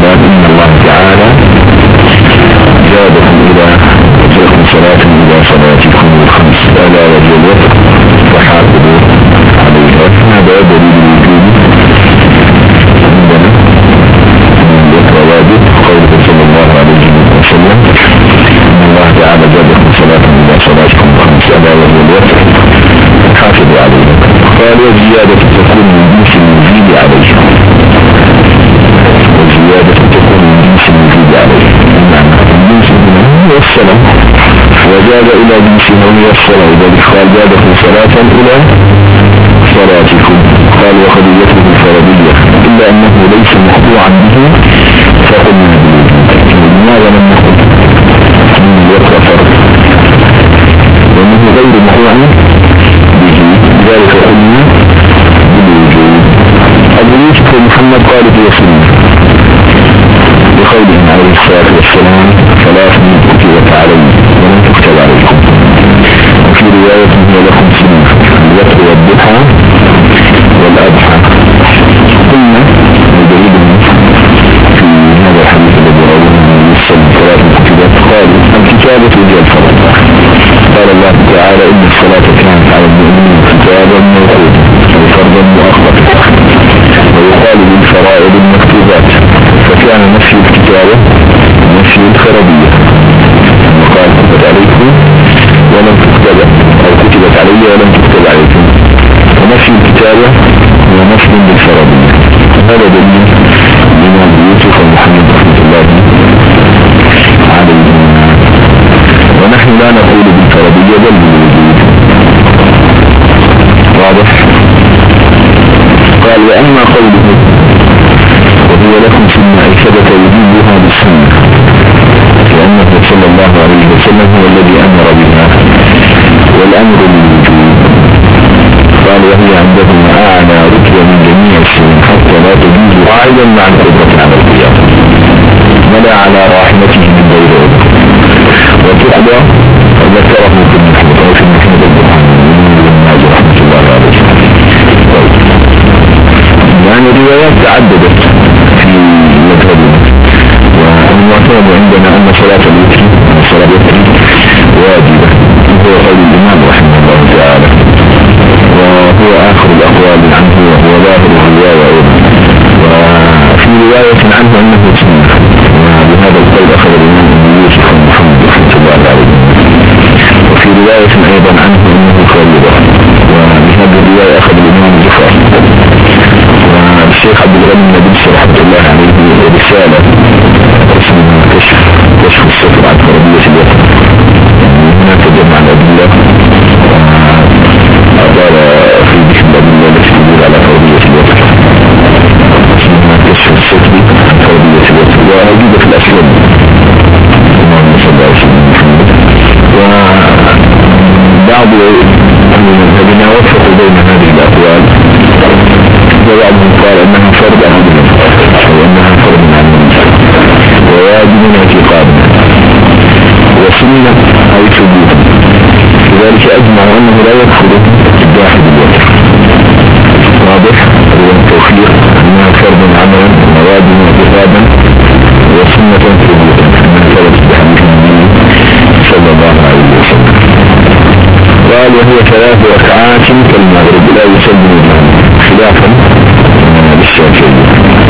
والسلام إن الله تعالى زادكم إلى وجهكم صلاة إلى صلاتكم الخمس ألا وهي الوتر فحافظوا عليها. هذا دليل الوجود عندنا الوتر واجب قوله صلى الله عليه وسلم إن الله تعالى زادكم صلاة إلى صلاتكم الخمس ألا وهي الوتر فحافظوا عليها. قال وزيادة تكون من جنس المزيد عليه، وزيادة تكون من جنس المزيد عليه بمعنى الجنس هو الصلاة وزاد إلى جنس هو الصلاة، وذلك قال زادكم صلاة إلى صلاتكم. قال وخليته الفرضية إلا أنه ليس مقطوعا به فقلنا لماذا لم نقل أن الوتر فرض وأنه غير مقطوع به، ذلك قلنا بالوجود. أبو يوسف محمد قال في سنة بقوله عليه الصلاة والسلام ثلاث كتبت علي ولم تكتب عليكم، وفي رواية هي لكم سنة الوتر والضحى والأضحى. قلنا ودليل في هذا الحديث الذي رواه النبي صلى الله عليه وسلم ثلاث كتبت قالوا الكتابة هي الفرض. قال الله تعالى إن الصلاة كانت على المؤمنين كتابا موقوتا أي فرضا مؤقتا، ويقال للفرائض المكتوبات فكان نفي الكتابة نفي الفرضية، وقال كتبت عليكم ولم تكتب أو كتبت علي ولم تكتب عليكم، ونفي الكتابة هو نفي للفرضية. هذا دليل من أبي يوسف ومحمد رحمة الله عليهم. ونحن لا نقول بالفرضية بل بالوجود. واضح؟ قال وأما قوله وهو لكم سنة أي ثبت وجوبها بالسنة لأنه صلى الله عليه وسلم هو الذي أمر بها والأمر بالوجود. قال وهي عندهم أعلى رتبة من جميع السنة حتى لا تجوز قاعدا مع القدرة على القيام ولا على راحلته من غير عذر، وتقضى ذكره في المحمد أو في المحمد البرهان من الناس رحمة الله عليه. يعني روايات تعددت في مذهبنا، والمعتمد عندنا أن صلاة الوتر واجبة وهو قول الإمام رحمه الله تعالى، وهو آخر الأقوال عنه وهو ظاهر الرواية أيضا. وفي رواية عنه أنه سنة، وبهذا القول أخذ الإمام يوسف محمد رحمه الله عليه. وفي رواية أيضا عنه أنه فريضة، وبهذه الرواية أخذ الإمام زفر. والشيخ عبد الغني النبيل رحمه الله عليه رسالة اسمها كشف السفر عن فرضية الوتر، هنا تجمع الأدلة وأدار في ذكر الأدلة التي تدل على فرضية الوتر، اسمها كشف السفر عن فرضية الوتر، ووجودة في الأسلام اللهم صل على سيدنا محمد. وبعض المذهبين وفقوا بين هذه الأقوال، وبعضهم قال أنها فرض عن وأنها فرض عن وواجب اعتقادنا وسنة أي ثبوت، لذلك أجمعوا أنه لا يكفر الجاحد بالوتر. واضح؟ هو التوفيق أنها فرض عملا وواجب اعتقادا وسنة ثبوتا من ثبت بحديث النبي صلى الله عليه وسلم. قال وهي 3 ركعات كالمغرب لا يسلم الإمام خلافا للشافعية.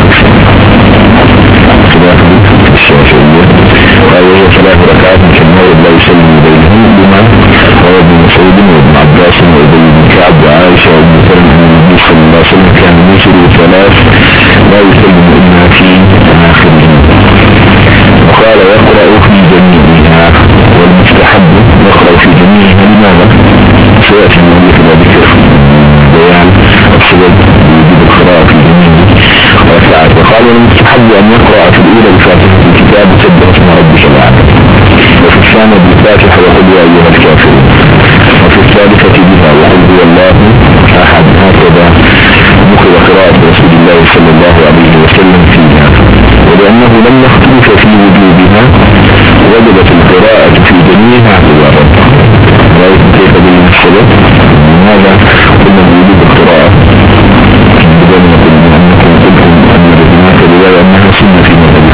قال وهي 3 ركعات كالمغرب لا يسلم بينهم بما روى ابن مسعود وابن عباس وابن كعب وعائشة وابن سلم أن النبي صلى الله عليه وسلم كان يسر 3 لا يسلم إلا في آخرهم. وقال يقرأ في جميعها، والمستحب يقرأ في جميعها. لماذا؟ سيأتي المؤلف إلى ذكر بيان السبب وجود القراءة في جميع ركعات. وقال المستحب أن يقرأ في الأولى بفاتحة الكتاب سبح اسم ربك الأعلى، وفي الثانية بالفاتحة وقل يا أيها الكافرون، وفي الثالثة بها وقل هو الله أحد. هكذا نقل قراءة رسول الله صلى الله عليه وسلم فيها، ولأنه لم يختلف في وجوبها وجبت القراءة في جميعها اعتبارا. رأيت كيف بين السبب؟ لماذا قلنا بوجوب القراءة بدون أنكم قلتم أن هناك رواية أنها سنة في مذهب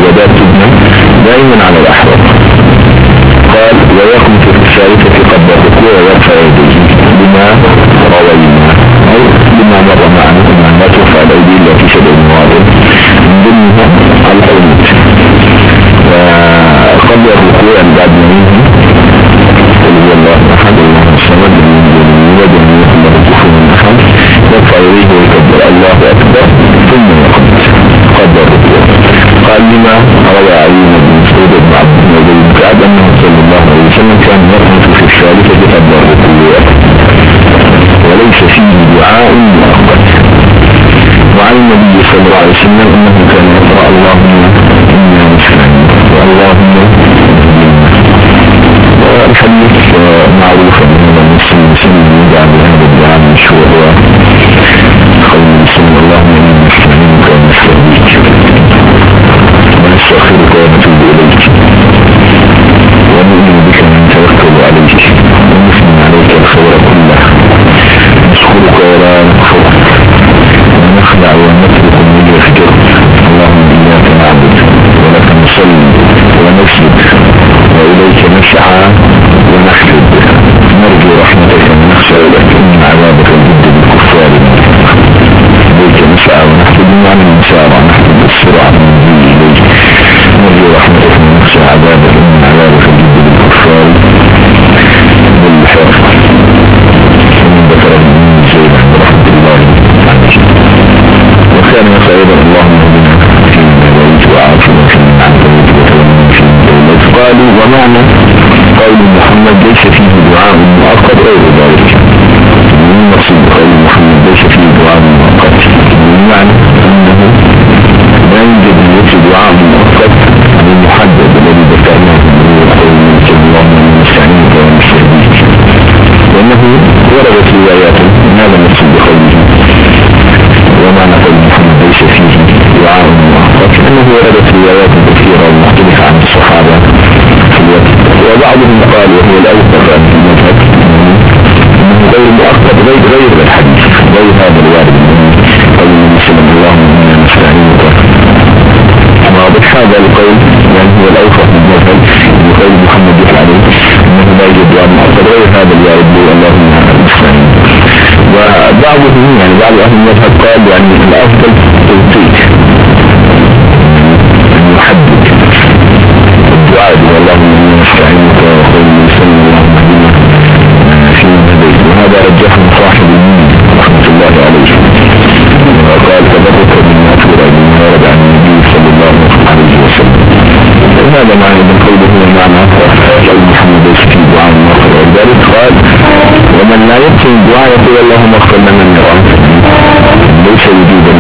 السجدات تبنى دائما على الأحوال. قال ويقوم في الثالثة قبل الركوع ويرفع يديه لما روينا أو لما مر معنا لا ترفع الأيدي التي في 7 مواضع من ضمنها القنوت. وقبل الركوع بعد منه قل هو الله أحد الله الصمد لم يلد ولم يكن له كفوا أحد يرفع يديه ويكبر الله أكبر ثم يقنط قبل الركوع. قال لما روى علي بن مسعود بن عبد الله بن كعب أنه صلى الله عليه وسلم كان يقنط في الثالثة قبل الركوع وليس فيه دعاء مؤقت. وعن النبي صلى الله عليه وسلم أنه كان يقرأ اللهم إنا نستعين واللهم والحديث معروف أن المسلم يدعى بهذا الدعاء المشهور قول المسلم اللهم إنا نستعينك ونستهديك ونستغفرك ونتوب إليك ونؤمن بك ونتوكل عليك ونثني عليك الخير كله نشكرك ولا نكفرك ونخلع ونترك من يفجرك اللهم إياك نعبد ولك نصلي ونسجد وإليك نسعى ونحفد نرجو رحمتك ونخشى لك إن عذابك الجد بالكفار. إليك نسعى ونحفد عن المسارع نحفد بالسرعة من إليك نرجو رحمتك ونخشى عذابك إن عذابك الجد بالكفار بالحرف. ومن ذكر من زيد رحمة الله عليه وكان يسأل اللهم بنا فيما بيت وعافنا فيما عافيت وتولنا فيما بيت. قالوا ومعنى قول محمد ليس فيه دعاء مؤقت غير ذلك. من مقصود قول محمد ليس فيه دعاء مؤقت بمعنى أنه لا يوجد ليس دعاء مؤقت المحدد الذي ذكرناه من قول اللهم نستعينك ونستهديك لأنه وردت روايات ماذا نقصد بقوله ومعنى قول محمد ليس فيه دعاء مؤقت لأنه وردت روايات كثيرة ومختلفة عن الصحابة في الوقت. وبعضهم قال وهو الأوثق في المذهب أنه غير مؤقت غير الحديث غير هذا الوارد قول النبي صلى الله عليه وسلم إنا نستعينك. واضح هذا القول يعني هو الأوثق في المذهب بقول محمد عليه أنه لا يوجد دعاء مؤقت غير هذا الوارد اللهم نستعينك. وبعضهم يعني بعض أهل المذهب قال يعني الأفضل توقيت المحدد الدعاء اللهم نستعينك وقول الإنسان اللهم اهدنا فيما هديت. وهذا رجحه صاحب اليمين رحمة الله عليه وقال تبرك بالمغفرة بما ورد عن النبي صلى الله عليه وسلم. وهذا معنى من قوله ومعنى قول محمد ليس فيه دعاء مؤقت ولذلك قال ومن لا يحسن الدعاء يقول اللهم اغفر لنا النيران ليس وجودا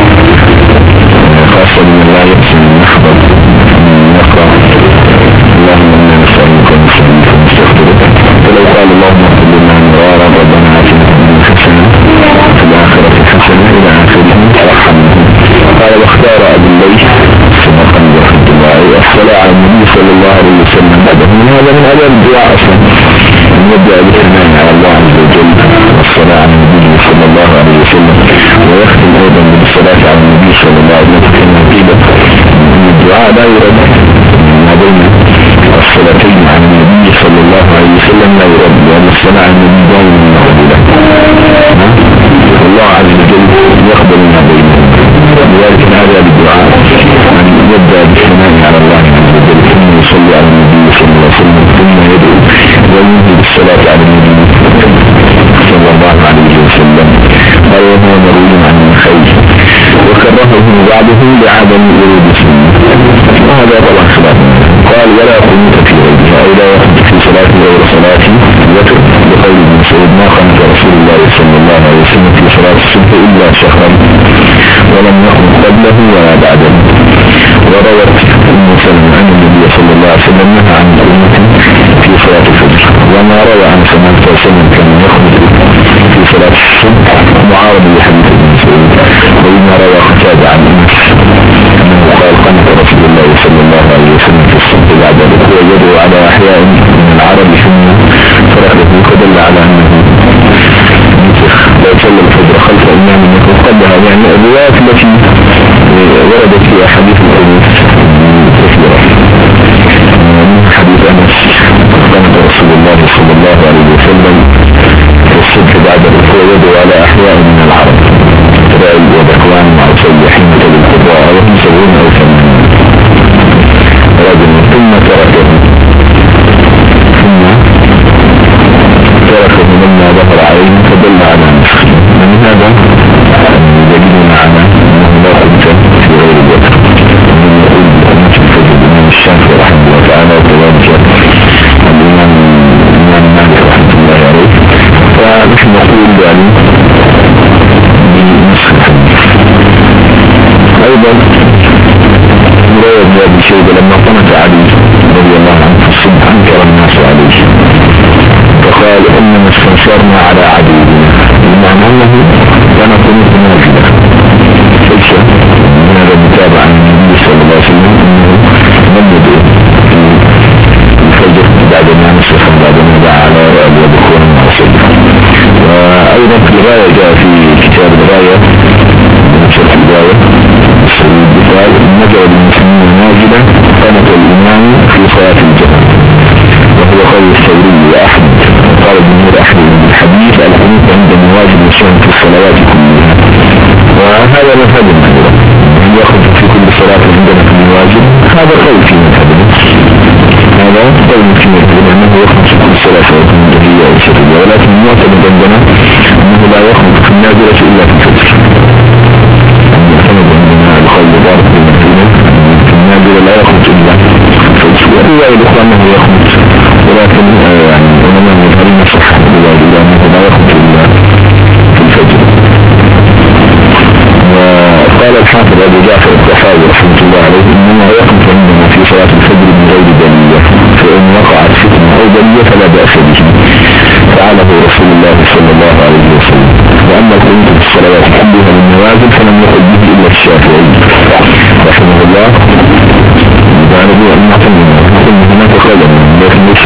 خاصة بمن لا يحسن نحضر نقرأ اللهم إنا نسألك ونستعينك ونستغفرك. ولو قال اللهم اغفر لنا النيران ربنا آتنا في الدنيا حسنة وفي الآخرة حسنة إلى آخره فارحمه. قال واختار أبو الليث سمقند رحمة الله والصلاة على النبي صلى الله عليه وسلم بعده. هذا من أدب الدعاء أصلا أن يبدأ بالثناء على الله عز وجل والصلاة على النبي صلى الله عليه وسلم ويختم أيضا بالصلاة على النبي صلى الله عليه وسلم. كما قيل أن الدعاء لا يرد ما بين الصلاتين على النبي صلى الله عليه وسلم لا يرد وأن الصلاة على النبي دائما مقبولة والله عز وجل يقبل ما بينهم. لذلك هذا بالدعاء أن يبدأ بالثناء على الله عز وجل ثم يصلي على النبي صلى الله عليه وسلم ثم يدعو وينهي بالصلاة على النبي صلى الله عليه وسلم. قال وهو مروي عن الخير وكرهه بعضه لعدم ورود السنة وهذا طبعا خلاف. قال ولا قنوت في غيرها أو لا يقنط في صلاة غير صلاة الوتر بقول ابن مسعود ما قنط رسول الله صلى الله عليه وسلم في صلاة الصبح إلا شهرا ولم يقنط قبله ولا بعده. وروت ام سلمة أن النبي صلى الله عليه وسلم نهى عن القنوت في صلاة الفجر. وما روى عن سلمان صلى الله عليه وسلم كان يقنط في صلاة الصبح معارض لحديث ابن مسعود. وما روى قتادة عن أنس أنه قال قنط رسول الله صلى الله عليه وسلم في الصبح بعد الركوع يدعو على أحياء من العرب ثم فرقه فدل على أنه لا يصلي الفجر خلف إمام يكون قبلها. يعني الروايات التي وردت في أحاديث القنوت بعد الركوع يدعو على أحياء من العرب رأي وذكوان مع سيحين للقضاء وهم 70 أو 80 رجل ثم تركه لما ظهر عليه فدل على نفسه. من هذا دليل على أنه لا خبث في غير الوتر. ومن يقول بأمة الفجر الإمام الشافعي رحمه الله تعالى وكذلك الإمام مالك رحمه الله عليه. فنحن نقول يعني بنسخ الحديث. أيضا رواية ابن أبي شيبة لما قنت علي رضي الله عنه في الصبح أنكر الناس عليه فقال إنما استنصرنا على عدونا، بمعنى أنه كان قنوت نازلة ليس من هذا المتابع عن النبي صلى الله عليه وسلم أنه لم يدعو في الفجر بعدما نسخ بعدما دعا على رأى وبخور المعصية. وأيضا في الغاية جاء في كتاب الغاية بنشر الغاية قال نجع المسلمين نازلا قامت الإمام في صلاة الجهر وهو قول الثوري وأحمد. قال ابن نور أحمد بن الحديث القنوت عند مواجب الشام في الصلوات كلها، وهذا مذهب المذهب أن يخرج في كل صلاة عندنا في المواجب. هذا قول في مذهبنا، هذا قول في مذهبنا أنه يخرج في كل صلاة ويكون جهية أو سرية، ولكن المعتمد عندنا أنه لا يخرج في النازلة إلا في الفجر. المعتمد عندنا القول بارك المدينة في النازلة لا يخرج إلا في الفجر، والرواية الأخرى أنه يخرج، ولكن يعني علماء المذهبين صح الرواية أنه لا يخرج إلا في الفجر. وقال الحافظ أبو جعفر الطحاوي رحمه الله عليه إنما يخرج عندنا في صلاة الفجر من غير دليل، فإن وقعت فتنة أو دليل فلا بأس به، فعله رسول الله صلى الله عليه وسلم. وأما القنوت في الصلوات كلها من النوازل فلم يقل به إلا الشافعي رحمه الله. يبارك المعتمد هناك قدم لكن ليس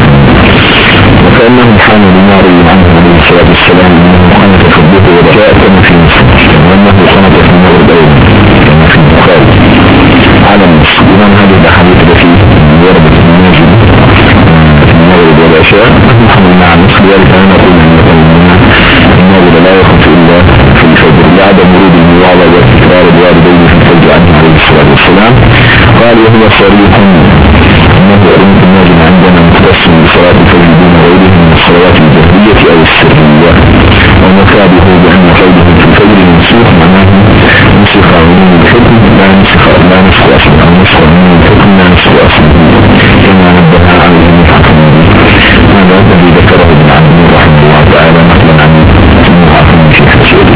وكأنه حان بما روي عنه عليه الصلاة والسلام أنه قنت في الظهر وبكاء كما في مصر، وأنه قنت في النور الأول كما في البخاري على مصر. ومن هذه الأحاديث التي وردت في النازل في المغرب والعشاء نحن مع مصر، ذلك أن نقول أن النازل لا يخرج إلا في الفجر لعدم ورود المواضع وتكرار الوالدين في الفجر عنه عليه الصلاة والسلام. قال وهو صريح أنه قنوت النازل عندنا مختص بصلاة الفجر دون غيره من الصلوات الجهرية أو السرية، ومثابه بأن قوله في الفجر منسوخ معناه نسخ عموم الحكم لا نسخ أصل أو نسخ عموم الحكم لا نسخ أصل، كما نبه عليه المحكم. هذا الذي ذكره ابن عبد رحمه الله تعالى نقلا عن المحكم في حسوله.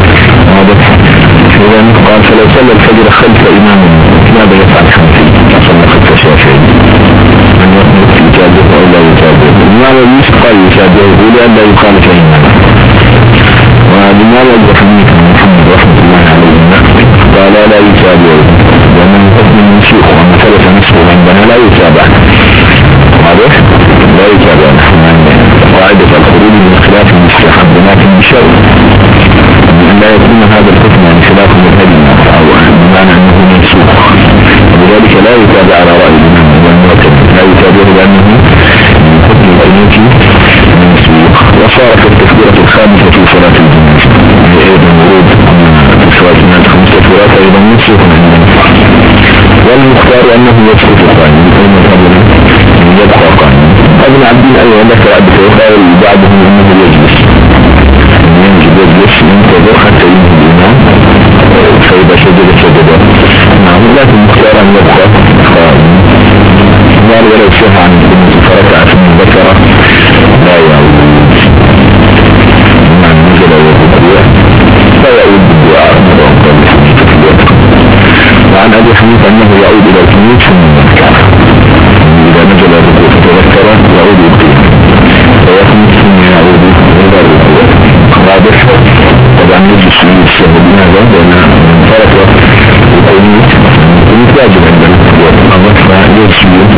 إذا قال فلو صلى الفجر خلف إمام ماذا يفعل حنفي؟ صلى خلف شافعي من يخلق يتابعه أو لا يتابعه؟ لماذا يسقى يتابعه لأن لا يقال كإمام؟ ولماذا الرحمن محمد رحمة الله عليه قال لا يتابعه لأنه حكم منسوخ وما ثبت نسخه عندنا لا يتابع. واضح؟ لا يتابع نحن قاعدة الخروج من خلاف المستحب لكن بشرط أن لا يكون هذا الحكم عن خلاف مذهبنا أو بمعنى أنه منسوخ، ولذلك لا يتابع على رأي الإمام والمعتمد، لا يتابع لأنه من حكم القنوت منسوخ. وصارت التكبيرة الخامسة في صلاة الجنازة هي أيضا ورود في صلاة الجنازة 5 تكبيرات أيضا منسوخ عندنا، والمختار أنه يسقط قائما أي مذهبنا يبقى قائما. ابن عبدين أيضا ذكر عبد وقال بعضهم أنه يجلس ينتظر حتى ينهي الإمام فإذا سجد نعم، لكن المختار أن يبقى قائما. قال ولو شاء عن القنوت فركع ثم ذكر لا يعود مع النزل والركوع لا يعود بالدعاء مدعو قال لحنيفة في الوقت. وعن أبي حنيفة أنه يعود إلى القنوت ثم ذكر إذا نزل الركوع فتذكر يعود القيام ويقنط ثم يعود إلى الركوع. واضح؟ طبعا يجلس السهل بهذا لأن من فرق القنوت واجب عندنا فيجلس